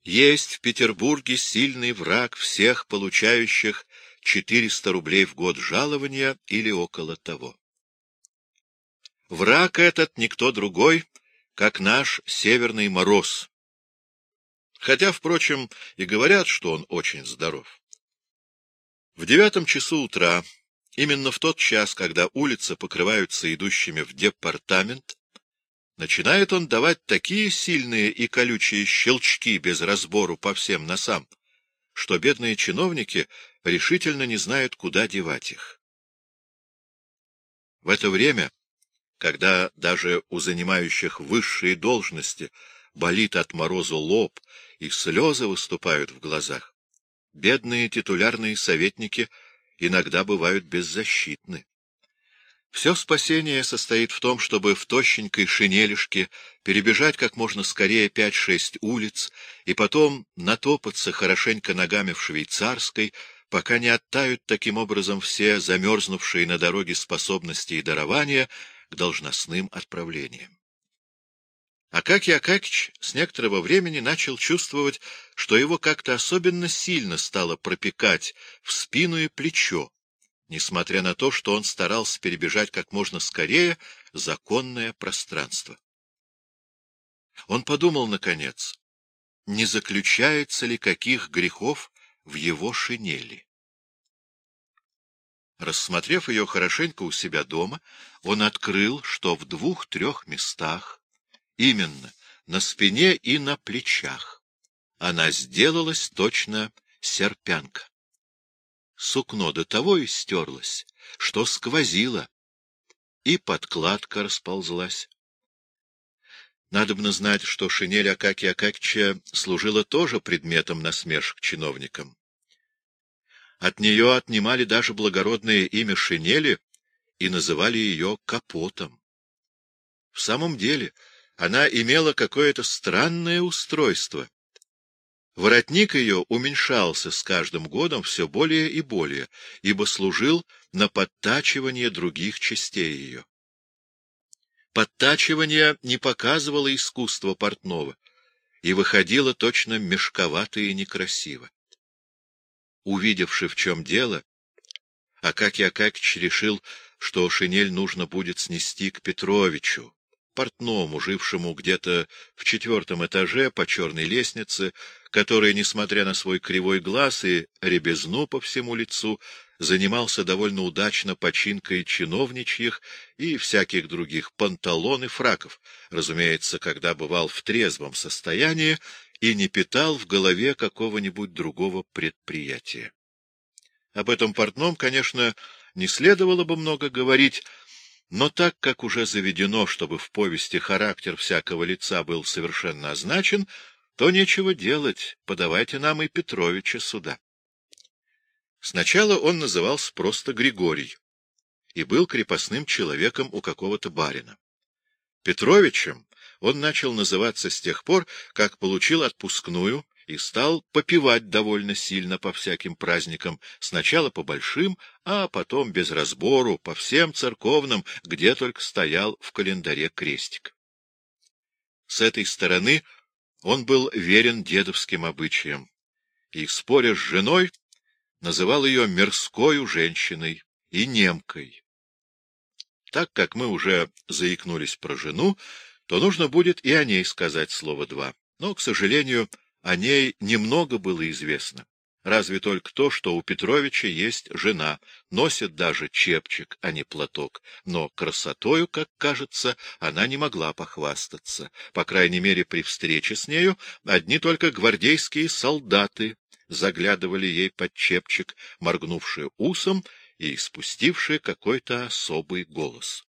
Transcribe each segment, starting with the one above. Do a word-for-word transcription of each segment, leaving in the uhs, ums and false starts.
Есть в Петербурге сильный враг всех получающих четыреста рублей в год жалования или около того. Враг этот никто другой, как наш Северный Мороз. Хотя, впрочем, и говорят, что он очень здоров. В девятом часу утра, именно в тот час, когда улицы покрываются идущими в департамент, начинает он давать такие сильные и колючие щелчки без разбору по всем носам, что бедные чиновники решительно не знают, куда девать их. В это время, когда даже у занимающих высшие должности болит от морозу лоб и слезы выступают в глазах, бедные титулярные советники иногда бывают беззащитны. Все спасение состоит в том, чтобы в тощенькой шинелишке перебежать как можно скорее пять-шесть улиц и потом натопаться хорошенько ногами в швейцарской, пока не оттают таким образом все замерзнувшие на дороге способности и дарования к должностным отправлениям. Акакий Акакич с некоторого времени начал чувствовать, что его как-то особенно сильно стало пропекать в спину и плечо, несмотря на то, что он старался перебежать как можно скорее законное пространство. Он подумал, наконец, не заключается ли каких грехов в его шинели. Рассмотрев ее хорошенько у себя дома, он открыл, что в двух-трех местах, именно на спине и на плечах, она сделалась точно серпянка. Сукно до того истерлось, что сквозило, и подкладка расползлась. Надобно знать, что шинель Акакия Акакича служила тоже предметом насмешек чиновникам. От нее отнимали даже благородное имя шинели и называли ее капотом. В самом деле, она имела какое-то странное устройство. Воротник ее уменьшался с каждым годом все более и более, ибо служил на подтачивание других частей ее. Подтачивание не показывало искусство портного и выходило точно мешковато и некрасиво. Увидевши, в чем дело, Акакий Акакич решил, что шинель нужно будет снести к Петровичу, портному, жившему где-то в четвертом этаже по черной лестнице, который, несмотря на свой кривой глаз и рябизну по всему лицу, занимался довольно удачно починкой чиновничьих и всяких других панталон и фраков, разумеется, когда бывал в трезвом состоянии и не питал в голове какого-нибудь другого предприятия. Об этом портном, конечно, не следовало бы много говорить, но так как уже заведено, чтобы в повести характер всякого лица был совершенно означен, то нечего делать, подавайте нам и Петровича сюда. Сначала он назывался просто Григорий и был крепостным человеком у какого-то барина. Петровичем он начал называться с тех пор, как получил отпускную и стал попивать довольно сильно по всяким праздникам, сначала по большим, а потом без разбору по всем церковным, где только стоял в календаре крестик. С этой стороны он был верен дедовским обычаям и, споря с женой, называл ее мирскою женщиной и немкой. Так как мы уже заикнулись про жену, то нужно будет и о ней сказать слово два. Но, к сожалению, о ней немного было известно. Разве только то, что у Петровича есть жена, носит даже чепчик, а не платок, но красотою, как кажется, она не могла похвастаться. По крайней мере, при встрече с нею одни только гвардейские солдаты заглядывали ей под чепчик, моргнувшие усом и спустившие какой-то особый голос.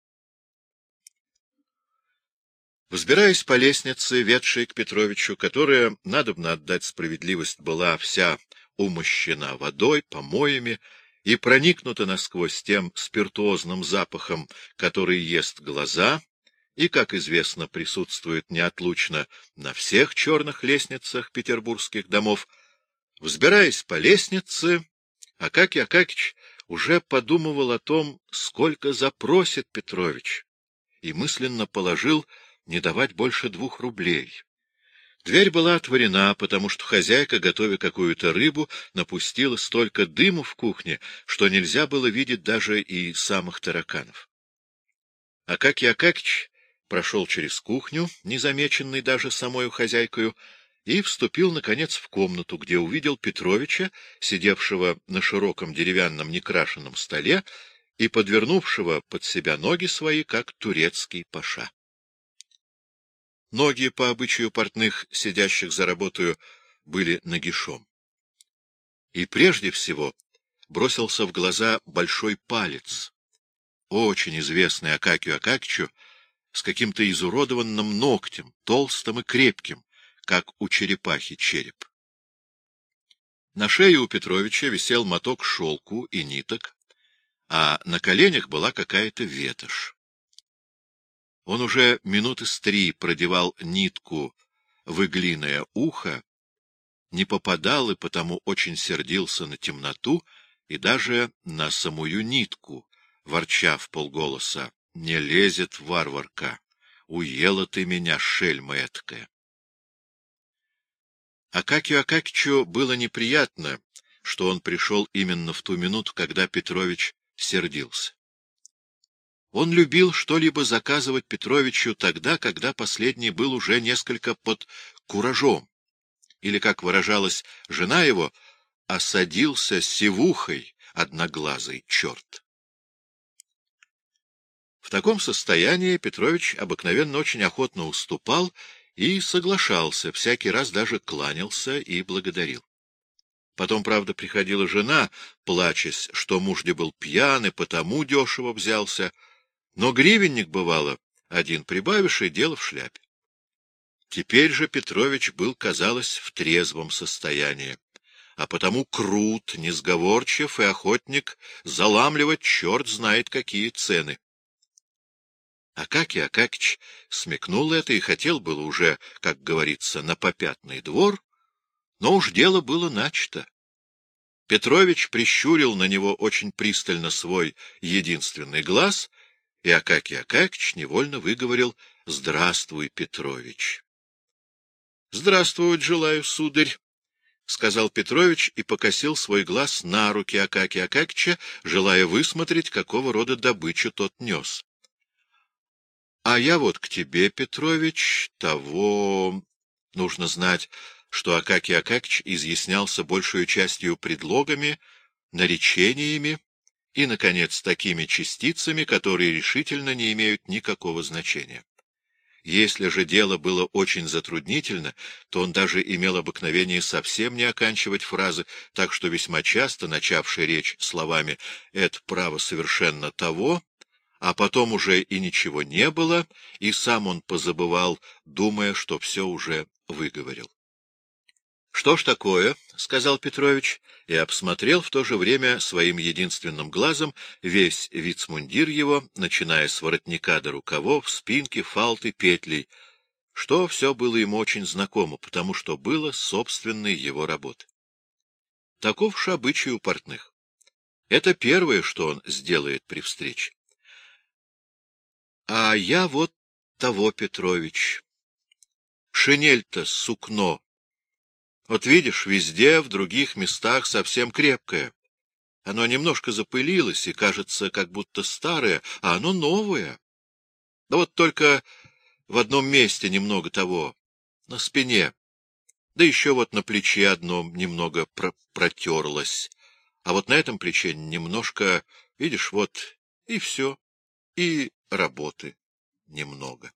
Взбираясь по лестнице, ведшей к Петровичу, которая, надобно отдать справедливость, была вся умощена водой, помоями и проникнута насквозь тем спиртуозным запахом, который ест глаза и, как известно, присутствует неотлучно на всех черных лестницах петербургских домов, взбираясь по лестнице, Акакий Акакич уже подумывал о том, сколько запросит Петрович, и мысленно положил не давать больше двух рублей. Дверь была отворена, потому что хозяйка, готовя какую-то рыбу, напустила столько дыму в кухне, что нельзя было видеть даже и самых тараканов. Акакий Акакич прошел через кухню, незамеченный даже самою хозяйкою, и вступил, наконец, в комнату, где увидел Петровича, сидевшего на широком деревянном некрашенном столе и подвернувшего под себя ноги свои, как турецкий паша. Ноги, по обычаю портных, сидящих за работою, были нагишом. И прежде всего бросился в глаза большой палец, очень известный Акакию Акакичу, с каким-то изуродованным ногтем, толстым и крепким, как у черепахи череп. На шее у Петровича висел моток шелку и ниток, а на коленях была какая-то ветошь. Он уже минуты с три продевал нитку в иглиное ухо, не попадал и потому очень сердился на темноту и даже на самую нитку, ворча вполголоса: «Не лезет, варварка! Уела ты меня, шельма эткая!» Акакию Акакичу было неприятно, что он пришел именно в ту минуту, когда Петрович сердился. Он любил что-либо заказывать Петровичу тогда, когда последний был уже несколько под куражом, или, как выражалась жена его, осадился сивухой одноглазый черт. В таком состоянии Петрович обыкновенно очень охотно уступал и соглашался, всякий раз даже кланялся и благодарил. Потом, правда, приходила жена, плачась, что муж де был пьян и потому дешево взялся, но гривенник, бывало, один прибавишь, и дело в шляпе. Теперь же Петрович был, казалось, в трезвом состоянии, а потому крут, несговорчив и охотник заламливать черт знает какие цены. Акакий Акакич смекнул это и хотел было уже, как говорится, на попятный двор, но уж дело было начато. Петрович прищурил на него очень пристально свой единственный глаз, и Акакий Акакич невольно выговорил: «Здравствуй, Петрович». — Здравствовать желаю, сударь, — сказал Петрович и покосил свой глаз на руки Акакия Акакича, желая высмотреть, какого рода добычу тот нес. — А я вот к тебе, Петрович, того... Нужно знать, что Акакий Акакич изъяснялся большую частью предлогами, наречениями и, наконец, такими частицами, которые решительно не имеют никакого значения. Если же дело было очень затруднительно, то он даже имел обыкновение совсем не оканчивать фразы, так что весьма часто, начавший речь словами «это право совершенно того», а потом уже и ничего не было, и сам он позабывал, думая, что все уже выговорил. — Что ж такое? — сказал Петрович, и обсмотрел в то же время своим единственным глазом весь вицмундир его, начиная с воротника до рукавов, спинки, фалты, петлей, что все было ему очень знакомо, потому что было собственной его работы. Таков ж обычай у портных. Это первое, что он сделает при встрече. — А я вот того, Петрович. Шинель-то сукно. Вот видишь, везде, в других местах совсем крепкое. Оно немножко запылилось и кажется, как будто старое, а оно новое. Да вот только в одном месте немного того, на спине, да еще вот на плече одном немного про протерлось, а вот на этом плече немножко, видишь, вот и все, и работы немного.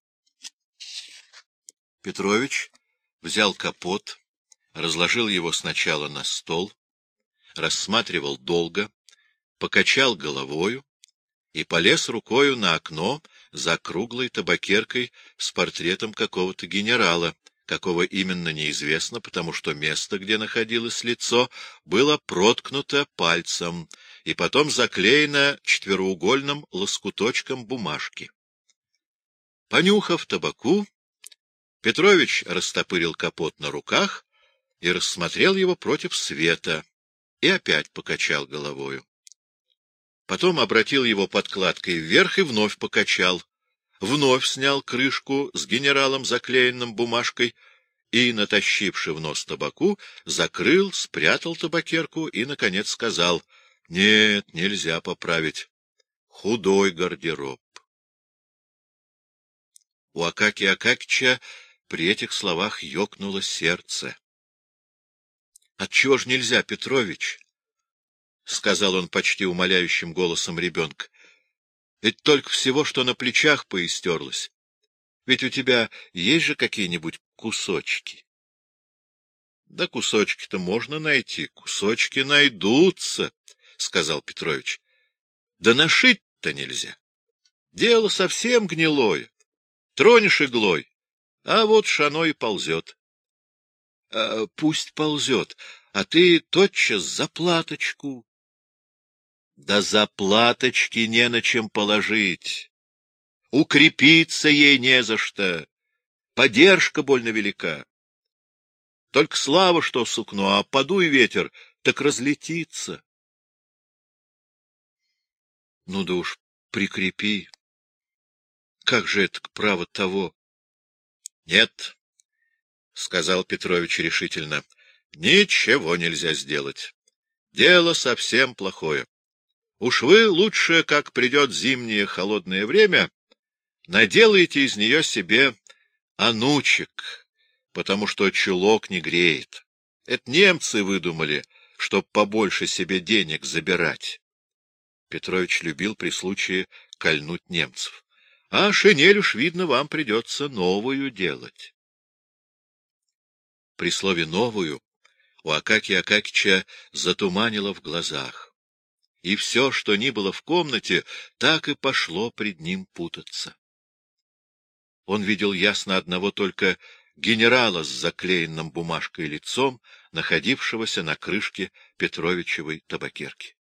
Петрович взял капот, разложил его сначала на стол, рассматривал долго, покачал головою и полез рукою на окно за круглой табакеркой с портретом какого-то генерала, какого именно неизвестно, потому что место, где находилось лицо, было проткнуто пальцем и потом заклеено четвероугольным лоскуточком бумажки. Понюхав табаку, Петрович растопырил капот на руках и рассмотрел его против света, и опять покачал головою. Потом обратил его подкладкой вверх и вновь покачал, вновь снял крышку с генералом, заклеенным бумажкой, и, натащивши в нос табаку, закрыл, спрятал табакерку и, наконец, сказал: — Нет, нельзя поправить. Худой гардероб. У Акакия Акакича при этих словах ёкнуло сердце. — Отчего ж нельзя, Петрович? — сказал он почти умоляющим голосом ребенка. — Ведь только всего, что на плечах поистерлось. Ведь у тебя есть же какие-нибудь кусочки? — Да кусочки-то можно найти, кусочки найдутся, — сказал Петрович. — Да нашить-то нельзя. Дело совсем гнилое. Тронешь иглой, а вот ж оно и ползет. А, пусть ползет, а ты тотчас заплаточку. Да заплаточки не на чем положить. Укрепиться ей не за что. Подержка больно велика. Только слава, что сукно, а подуй ветер, так разлетится. Ну да уж прикрепи. Как же это, право того? — Нет, — сказал Петрович решительно, — ничего нельзя сделать. Дело совсем плохое. Уж вы лучше, как придет зимнее холодное время, наделайте из нее себе анучек, потому что чулок не греет. Это немцы выдумали, чтоб побольше себе денег забирать. Петрович любил при случае кольнуть немцев. А шинель уж, видно, вам придется новую делать. При слове «новую» у Акакия Акакича затуманило в глазах, и все, что ни было в комнате, так и пошло пред ним путаться. Он видел ясно одного только генерала с заклеенным бумажкой лицом, находившегося на крышке Петровичевой табакерки.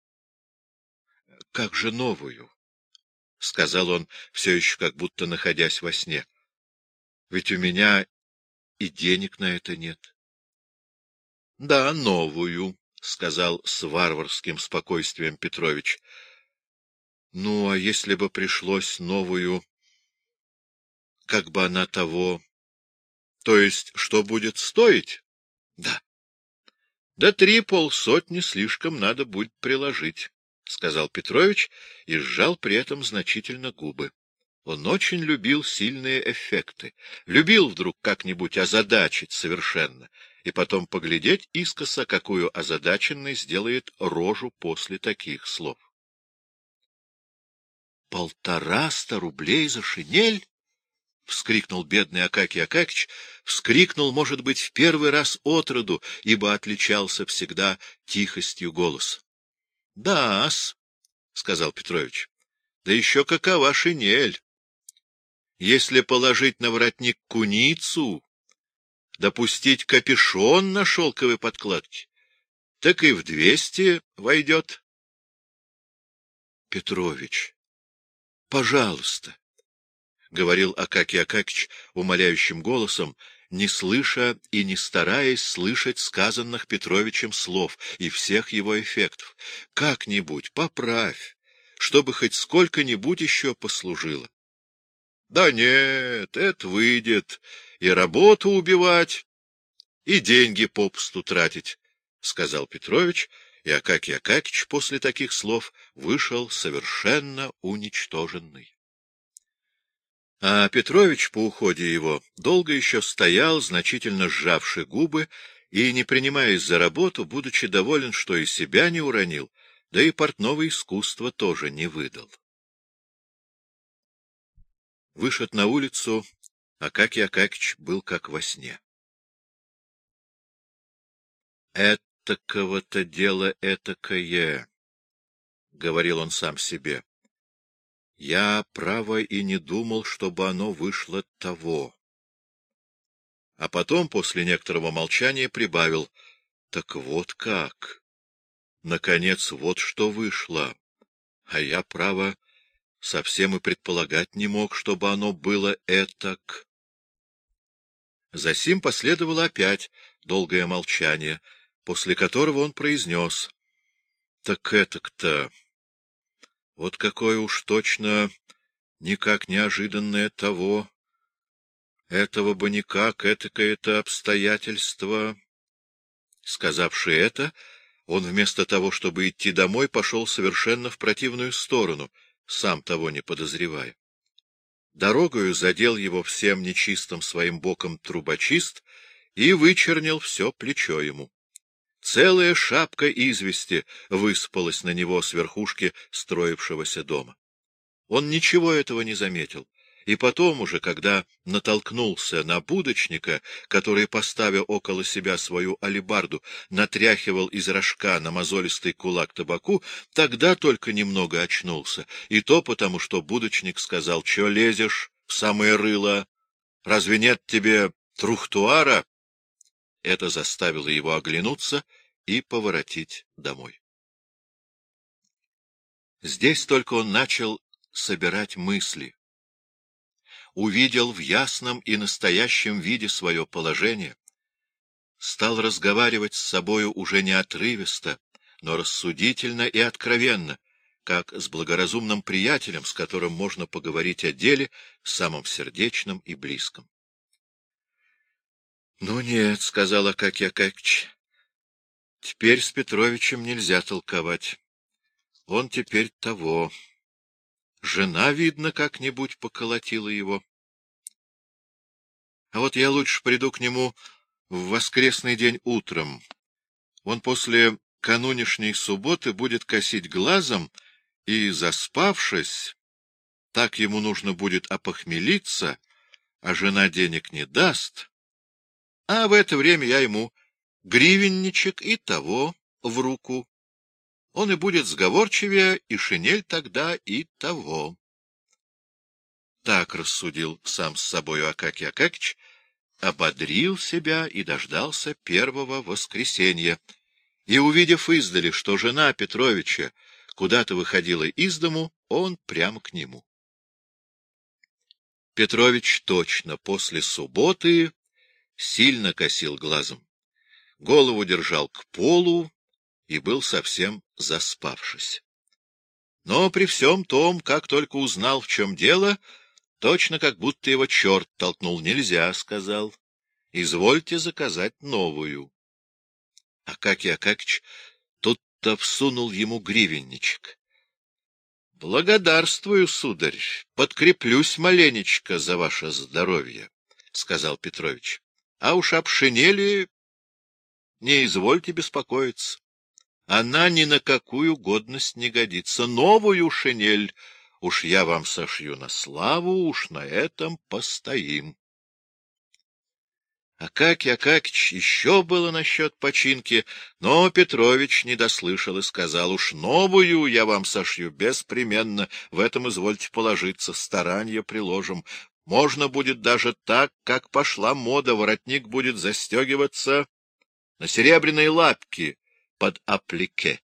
— Как же новую? — сказал он, все еще как будто находясь во сне. — Ведь у меня и денег на это нет. — Да, новую, — сказал с варварским спокойствием Петрович. — Ну, а если бы пришлось новую, как бы она того... То есть, что будет стоить? — Да. — Да три полсотни слишком надо будет приложить, — сказал Петрович и сжал при этом значительно губы. Он очень любил сильные эффекты, любил вдруг как-нибудь озадачить совершенно, и потом поглядеть искоса, какую озадаченный сделает рожу после таких слов. — Полтораста рублей за шинель? — вскрикнул бедный Акакий Акакич, вскрикнул, может быть, в первый раз отроду, ибо отличался всегда тихостью голоса. — Да-с, — сказал Петрович, — да еще какова шинель! Если положить на воротник куницу, допустить капюшон на шелковой подкладке, так и в двести войдет. — Петрович, пожалуйста, — говорил Акакий Акакич умоляющим голосом, не слыша и не стараясь слышать сказанных Петровичем слов и всех его эффектов. — Как-нибудь поправь, чтобы хоть сколько-нибудь еще послужило. — Да нет, это выйдет и работу убивать, и деньги попусту тратить, — сказал Петрович, и Акакий Акакич после таких слов вышел совершенно уничтоженный. А Петрович по уходе его долго еще стоял, значительно сжавши губы, и, не принимаясь за работу, будучи доволен, что и себя не уронил, да и портного искусства тоже не выдал. Вышед на улицу, Акакий Акакич был как во сне. — Этакого-то дело этакое, — говорил он сам себе. — Я, право, и не думал, чтобы оно вышло того. А потом, после некоторого молчания, прибавил: — Так вот как! Наконец, вот что вышло. А я, право, совсем и предполагать не мог, чтобы оно было этак. Засим последовало опять долгое молчание, после которого он произнес: — Так этак-то... Вот какое уж точно, никак неожиданное того. этого бы никак, этакое-то обстоятельство. Сказавши это, он вместо того, чтобы идти домой, пошел совершенно в противную сторону, сам того не подозревая. Дорогою задел его всем нечистым своим боком трубочист и вычернил все плечо ему. Целая шапка извести высыпалась на него с верхушки строившегося дома. Он ничего этого не заметил, и потом уже, когда натолкнулся на будочника, который, поставя около себя свою алебарду, натряхивал из рожка на мозолистый кулак табаку, тогда только немного очнулся, и то потому, что будочник сказал: «Чё лезешь в самое рыло? Разве нет тебе трухтуара?» Это заставило его оглянуться и поворотить домой. Здесь только он начал собирать мысли, увидел в ясном и настоящем виде свое положение, стал разговаривать с собою уже не отрывисто, но рассудительно и откровенно, как с благоразумным приятелем, с которым можно поговорить о деле, самом сердечном и близком. — Ну нет, — сказал Акакий Акакич, — теперь с Петровичем нельзя толковать. Он теперь того. Жена, видно, как-нибудь поколотила его. А вот я лучше приду к нему в воскресный день утром. Он после канунешней субботы будет косить глазом, и, заспавшись, так ему нужно будет опохмелиться, а жена денег не даст. А в это время я ему гривенничек и того в руку. Он и будет сговорчивее, и шинель тогда и того. Так рассудил сам с собою Акакий Акакич, ободрил себя и дождался первого воскресенья. И, увидев издали, что жена Петровича куда-то выходила из дому, он прямо к нему. Петрович точно после субботы сильно косил глазом, голову держал к полу и был совсем заспавшись. Но при всем том, как только узнал, в чем дело, точно как будто его черт толкнул. «Нельзя», — сказал, — «извольте заказать новую». Акакий Акакич тут-то всунул ему гривенничек. — Благодарствую, сударь, подкреплюсь маленечко за ваше здоровье, — сказал Петрович. — А уж об шинели не извольте беспокоиться. Она ни на какую годность не годится. Новую шинель уж я вам сошью на славу, уж на этом постоим. Акакий Акакич еще было насчет починки, но Петрович не дослышал и сказал: уж новую я вам сошью беспременно, в этом извольте положиться, старанье приложим. Можно будет даже так, как пошла мода, воротник будет застегиваться на серебряные лапки под аплике.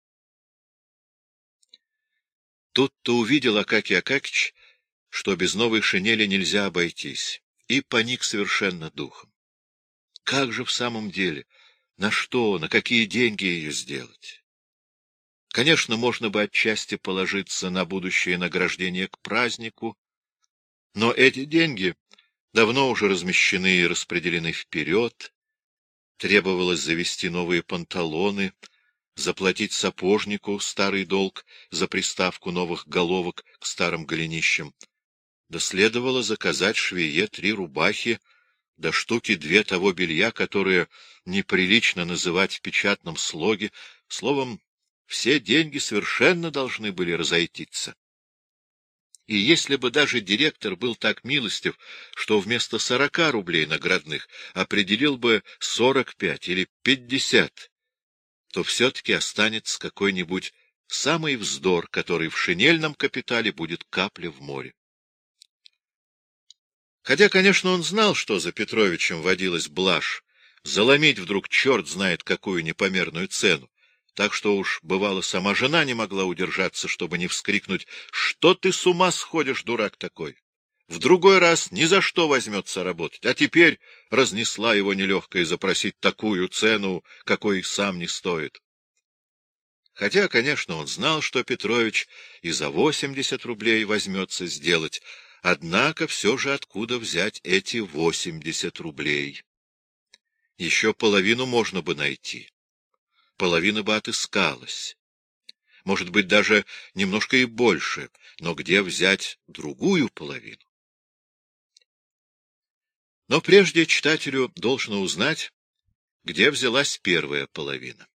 Тут-то увидел Акакий Акакич, что без новой шинели нельзя обойтись, и поник совершенно духом. Как же в самом деле, на что, на какие деньги ее сделать? Конечно, можно бы отчасти положиться на будущее награждение к празднику, но эти деньги давно уже размещены и распределены вперед. Требовалось завести новые панталоны, заплатить сапожнику старый долг за приставку новых головок к старым голенищам. Да следовало заказать швее три рубахи, до штуки две того белья, которое неприлично называть в печатном слоге. Словом, все деньги совершенно должны были разойтиться. И если бы даже директор был так милостив, что вместо сорока рублей наградных определил бы сорок пять или пятьдесят, то все-таки останется какой-нибудь самый вздор, который в шинельном капитале будет капля в море. Хотя, конечно, он знал, что за Петровичем водилась блажь, заломить вдруг черт знает какую непомерную цену, так что уж, бывало, сама жена не могла удержаться, чтобы не вскрикнуть: «Что ты с ума сходишь, дурак такой? В другой раз ни за что возьмется работать, а теперь разнесла его нелегкое запросить такую цену, какой сам не стоит». Хотя, конечно, он знал, что Петрович и за восемьдесят рублей возьмется сделать, Однако все же откуда взять эти восемьдесят рублей? Еще половину можно бы найти. Половина бы отыскалась. Может быть, даже немножко и больше, но где взять другую половину? Но прежде читателю должно узнать, где взялась первая половина.